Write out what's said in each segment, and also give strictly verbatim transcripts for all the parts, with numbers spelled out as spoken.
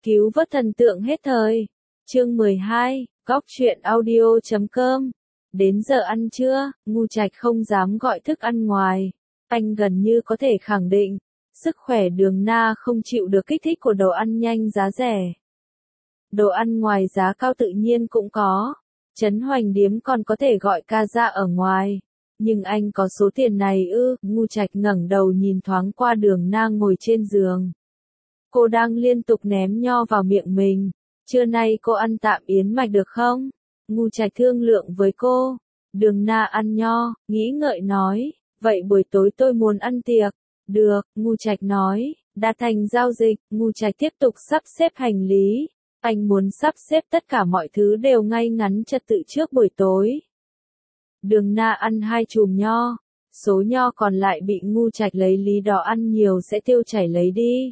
Cứu vớt thần tượng hết thời. Chương mười hai, góc truyện audio chấm com. Đến giờ ăn trưa, Ngu Trạch không dám gọi thức ăn ngoài. Anh gần như có thể khẳng định, sức khỏe Đường Na không chịu được kích thích của đồ ăn nhanh giá rẻ. Đồ ăn ngoài giá cao tự nhiên cũng có. Trấn Hoành Điếm còn có thể gọi ca ra ở ngoài. Nhưng anh có số tiền này ư? Ngu Trạch ngẩng đầu nhìn thoáng qua Đường Na ngồi trên giường. Cô đang liên tục ném nho vào miệng mình. Trưa nay cô ăn tạm yến mạch được không? Ngu Trạch thương lượng với cô. Đường Na ăn nho, nghĩ ngợi nói. Vậy buổi tối tôi muốn ăn tiệc. Được, Ngu Trạch nói. Đã thành giao dịch, Ngu Trạch tiếp tục sắp xếp hành lý. Anh muốn sắp xếp tất cả mọi thứ đều ngay ngắn trật tự trước buổi tối. Đường Na ăn hai chùm nho. Số nho còn lại bị Ngu Trạch lấy lý do ăn nhiều sẽ tiêu chảy lấy đi.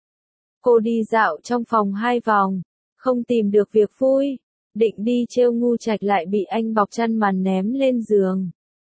Cô đi dạo trong phòng hai vòng, không tìm được việc vui, định đi trêu Ngu Trạch lại bị anh bọc chăn màn ném lên giường.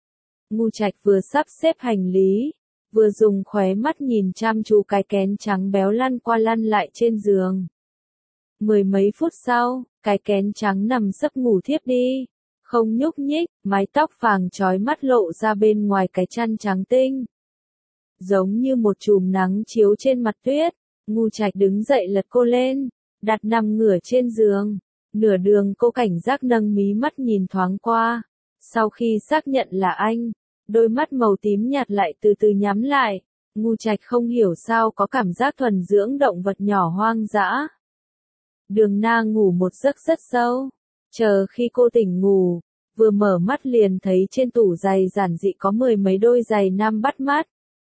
Ngu Trạch vừa sắp xếp hành lý, vừa dùng khóe mắt nhìn chăm chú cái kén trắng béo lăn qua lăn lại trên giường. Mười mấy phút sau, cái kén trắng nằm sấp ngủ thiếp đi, không nhúc nhích, mái tóc vàng chói mắt lộ ra bên ngoài cái chăn trắng tinh. Giống như một chùm nắng chiếu trên mặt tuyết. Ngu Trạch đứng dậy lật cô lên, đặt nằm ngửa trên giường. Nửa đường cô cảnh giác nâng mí mắt nhìn thoáng qua. Sau khi xác nhận là anh, đôi mắt màu tím nhạt lại từ từ nhắm lại. Ngu Trạch không hiểu sao có cảm giác thuần dưỡng động vật nhỏ hoang dã. Đường Na ngủ một giấc rất sâu. Chờ khi cô tỉnh ngủ, vừa mở mắt liền thấy trên tủ giày giản dị có mười mấy đôi giày nam bắt mắt.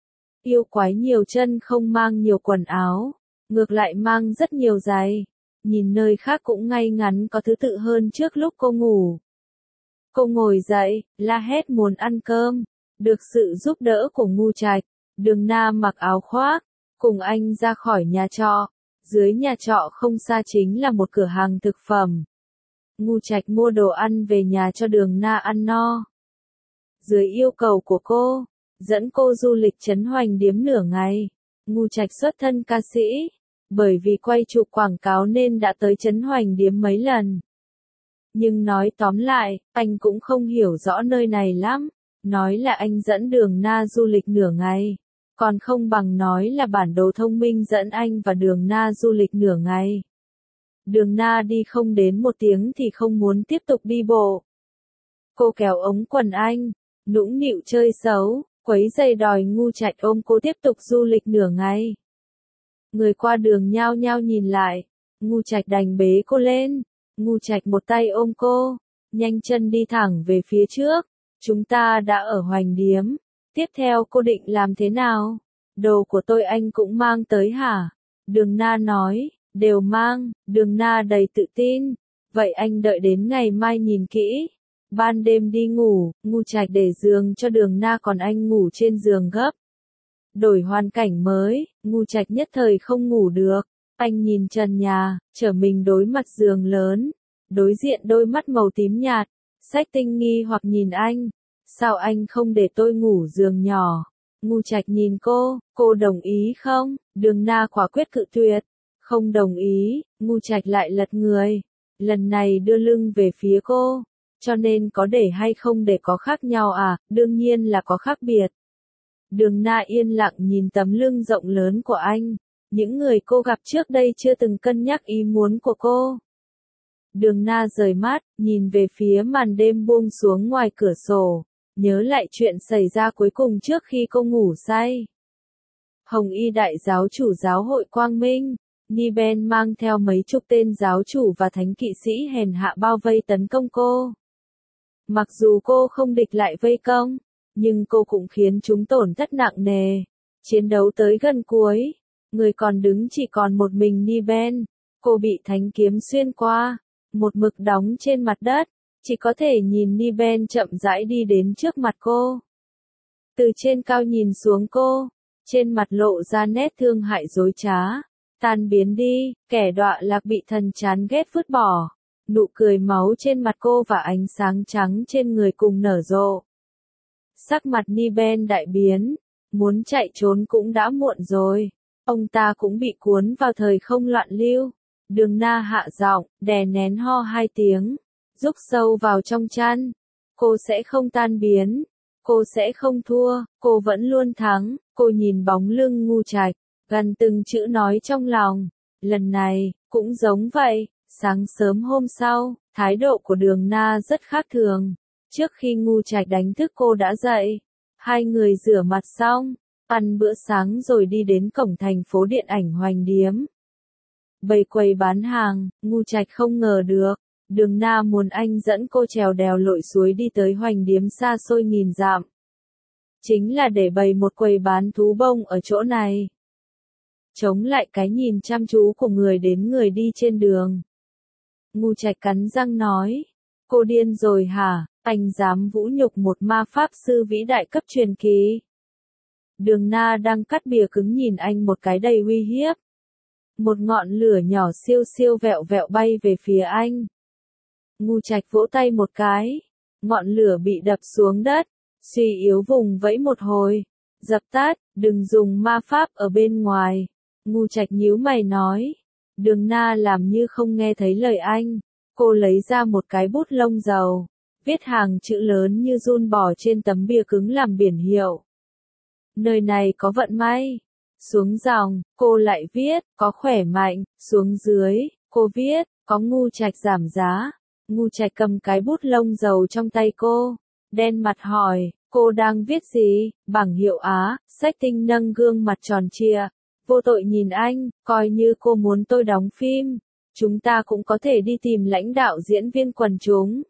Yêu quái nhiều chân không mang nhiều quần áo, ngược lại mang rất nhiều giày. Nhìn nơi khác cũng ngay ngắn có thứ tự hơn trước lúc cô ngủ. Cô ngồi dậy, la hét muốn ăn cơm. Được sự giúp đỡ của Ngu Trạch, Đường Na mặc áo khoác, cùng anh ra khỏi nhà trọ. Dưới nhà trọ không xa chính là một cửa hàng thực phẩm. Ngu Trạch mua đồ ăn về nhà cho Đường Na ăn no. Dưới yêu cầu của cô, dẫn cô du lịch Trấn Hoành Điếm nửa ngày. Ngu Trạch xuất thân ca sĩ, bởi vì quay chụp quảng cáo nên đã tới Trấn Hoành Điếm mấy lần. Nhưng nói tóm lại, anh cũng không hiểu rõ nơi này lắm. Nói là anh dẫn Đường Na du lịch nửa ngày, còn không bằng nói là bản đồ thông minh dẫn anh và Đường Na du lịch nửa ngày. Đường Na đi không đến một tiếng thì không muốn tiếp tục đi bộ. Cô kéo ống quần anh, nũng nịu chơi xấu, quấy giày đòi Ngu Trạch ôm cô tiếp tục du lịch nửa ngày. Người qua đường nhao nhao nhìn lại, Ngu Trạch đành bế cô lên. Ngu Trạch một tay ôm cô, nhanh chân đi thẳng về phía trước. Chúng ta đã ở Hoành Điếm, tiếp theo cô định làm thế nào? Đồ của tôi anh cũng mang tới hả? Đường Na nói, đều mang. Đường Na đầy tự tin. Vậy anh đợi đến ngày mai nhìn kỹ. Ban đêm đi ngủ, Ngu Trạch để giường cho Đường Na còn anh ngủ trên giường gấp. Đổi hoàn cảnh mới, Ngu Trạch nhất thời không ngủ được. Anh nhìn trần nhà, trở mình đối mặt giường lớn. Đối diện đôi mắt màu tím nhạt, sách tinh nghi hoặc nhìn anh. Sao anh không để tôi ngủ giường nhỏ? Ngu Trạch nhìn cô, cô đồng ý không? Đường Na quả quyết cự tuyệt. Không đồng ý, Ngu Trạch lại lật người. Lần này đưa lưng về phía cô. Cho nên có để hay không để có khác nhau à? Đương nhiên là có khác biệt. Đường Na yên lặng nhìn tấm lưng rộng lớn của anh. Những người cô gặp trước đây chưa từng cân nhắc ý muốn của cô. Đường Na rời mắt, nhìn về phía màn đêm buông xuống ngoài cửa sổ. Nhớ lại chuyện xảy ra cuối cùng trước khi cô ngủ say. Hồng Y đại giáo chủ giáo hội Quang Minh, Ni-Ben mang theo mấy chục tên giáo chủ và thánh kỵ sĩ hèn hạ bao vây tấn công cô. Mặc dù cô không địch lại vây công, nhưng cô cũng khiến chúng tổn thất nặng nề. Chiến đấu tới gần cuối, người còn đứng chỉ còn một mình Ni-Ben. Cô bị thánh kiếm xuyên qua, một mực đóng trên mặt đất. Chỉ có thể nhìn Ni-Ben chậm rãi đi đến trước mặt cô. Từ trên cao nhìn xuống cô, trên mặt lộ ra nét thương hại dối trá. Tan biến đi, kẻ đọa lạc bị thần chán ghét vứt bỏ. Nụ cười máu trên mặt cô và ánh sáng trắng trên người cùng nở rộ. Sắc mặt Ni-Ben đại biến, muốn chạy trốn cũng đã muộn rồi. Ông ta cũng bị cuốn vào thời không loạn lưu. Đường Na hạ giọng, đè nén ho hai tiếng, rúc sâu vào trong chăn. Cô sẽ không tan biến, cô sẽ không thua, cô vẫn luôn thắng. Cô nhìn bóng lưng Ngu Trạch, gần từng chữ nói trong lòng. Lần này, cũng giống vậy, sáng sớm hôm sau, thái độ của Đường Na rất khác thường. Trước khi Ngu Trạch đánh thức cô đã dậy, hai người rửa mặt xong, ăn bữa sáng rồi đi đến cổng thành phố điện ảnh Hoành Điếm. Bầy quầy bán hàng, Ngu Trạch không ngờ được, Đường Na muốn anh dẫn cô trèo đèo lội suối đi tới Hoành Điếm xa xôi nghìn dặm. Chính là để bày một quầy bán thú bông ở chỗ này. Chống lại cái nhìn chăm chú của người đến người đi trên đường. Ngu Trạch cắn răng nói, cô điên rồi hả, anh dám vũ nhục một ma pháp sư vĩ đại cấp truyền kỳ. Đường Na đang cắt bìa cứng nhìn anh một cái đầy uy hiếp. Một ngọn lửa nhỏ siêu siêu vẹo vẹo bay về phía anh. Ngu Trạch vỗ tay một cái, ngọn lửa bị đập xuống đất, suy yếu vùng vẫy một hồi, dập tắt, đừng dùng ma pháp ở bên ngoài. Ngu Trạch nhíu mày nói. Đường Na làm như không nghe thấy lời anh, cô lấy ra một cái bút lông dầu, viết hàng chữ lớn như giun bò trên tấm bìa cứng làm biển hiệu. Nơi này có vận may. Xuống dòng, cô lại viết, có khỏe mạnh. Xuống dưới, cô viết, có Ngu Trạch giảm giá. Ngu Trạch cầm cái bút lông dầu trong tay cô, đen mặt hỏi, cô đang viết gì? Bảng hiệu Á. Sách Tinh nâng gương mặt tròn trịa, vô tội nhìn anh, coi như cô muốn tôi đóng phim, chúng ta cũng có thể đi tìm lãnh đạo diễn viên quần chúng.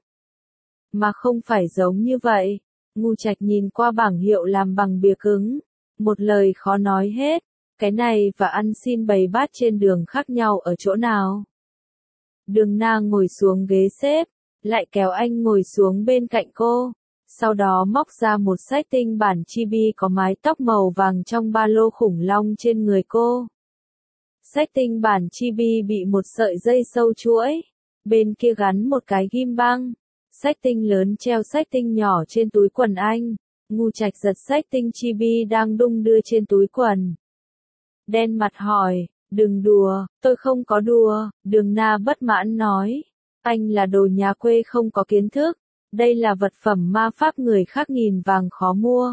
Mà không phải giống như vậy. Ngu Trạch nhìn qua bảng hiệu làm bằng bìa cứng, một lời khó nói hết, cái này và ăn xin bày bát trên đường khác nhau ở chỗ nào? Đường Na ngồi xuống ghế xếp, lại kéo anh ngồi xuống bên cạnh cô, sau đó móc ra một sách tinh bản chibi có mái tóc màu vàng trong ba lô khủng long trên người cô. Sách tinh bản chibi bị một sợi dây sâu chuỗi, bên kia gắn một cái ghim băng. Sách tinh lớn treo sách tinh nhỏ trên túi quần anh. Ngu Trạch giật sách tinh chibi đang đung đưa trên túi quần. Đen mặt hỏi, đừng đùa, tôi không có đùa. Đường Na bất mãn nói, anh là đồ nhà quê không có kiến thức, đây là vật phẩm ma pháp người khác nghìn vàng khó mua.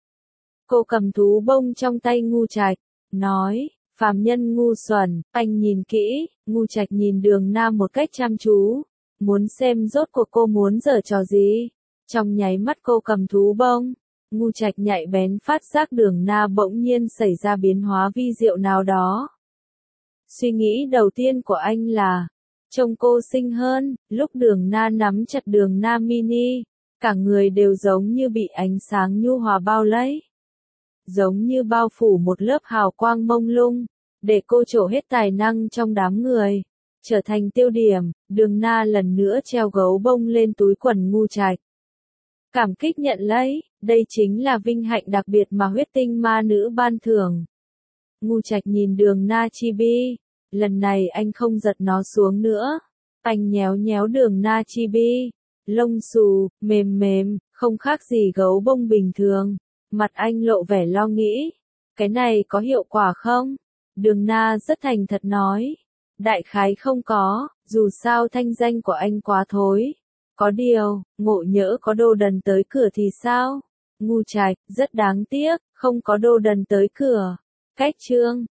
Cô cầm thú bông trong tay Ngu Trạch, nói, phàm nhân ngu xuẩn, anh nhìn kỹ. Ngu Trạch nhìn Đường Na một cách chăm chú, muốn xem rốt cuộc cô muốn giở trò gì. Trong nháy mắt cô cầm thú bông, Ngu Trạch nhạy bén phát giác Đường Na bỗng nhiên xảy ra biến hóa vi diệu nào đó. Suy nghĩ đầu tiên của anh là, trông cô xinh hơn. Lúc Đường Na nắm chặt Đường Na mini, cả người đều giống như bị ánh sáng nhu hòa bao lấy, giống như bao phủ một lớp hào quang mông lung, để cô trổ hết tài năng trong đám người, trở thành tiêu điểm. Đường Na lần nữa treo gấu bông lên túi quần Ngu Trạch. Cảm kích nhận lấy, đây chính là vinh hạnh đặc biệt mà huyết tinh ma nữ ban thưởng. Ngu Trạch nhìn Đường Na chibi, lần này anh không giật nó xuống nữa. Anh nhéo nhéo Đường Na chibi, lông xù, mềm mềm, không khác gì gấu bông bình thường. Mặt anh lộ vẻ lo nghĩ, cái này có hiệu quả không? Đường Na rất thành thật nói, đại khái không có, dù sao thanh danh của anh quá thối. Có điều, ngộ nhỡ có đồ đần tới cửa thì sao? Ngu Trạch, rất đáng tiếc, không có đồ đần tới cửa. Cách chương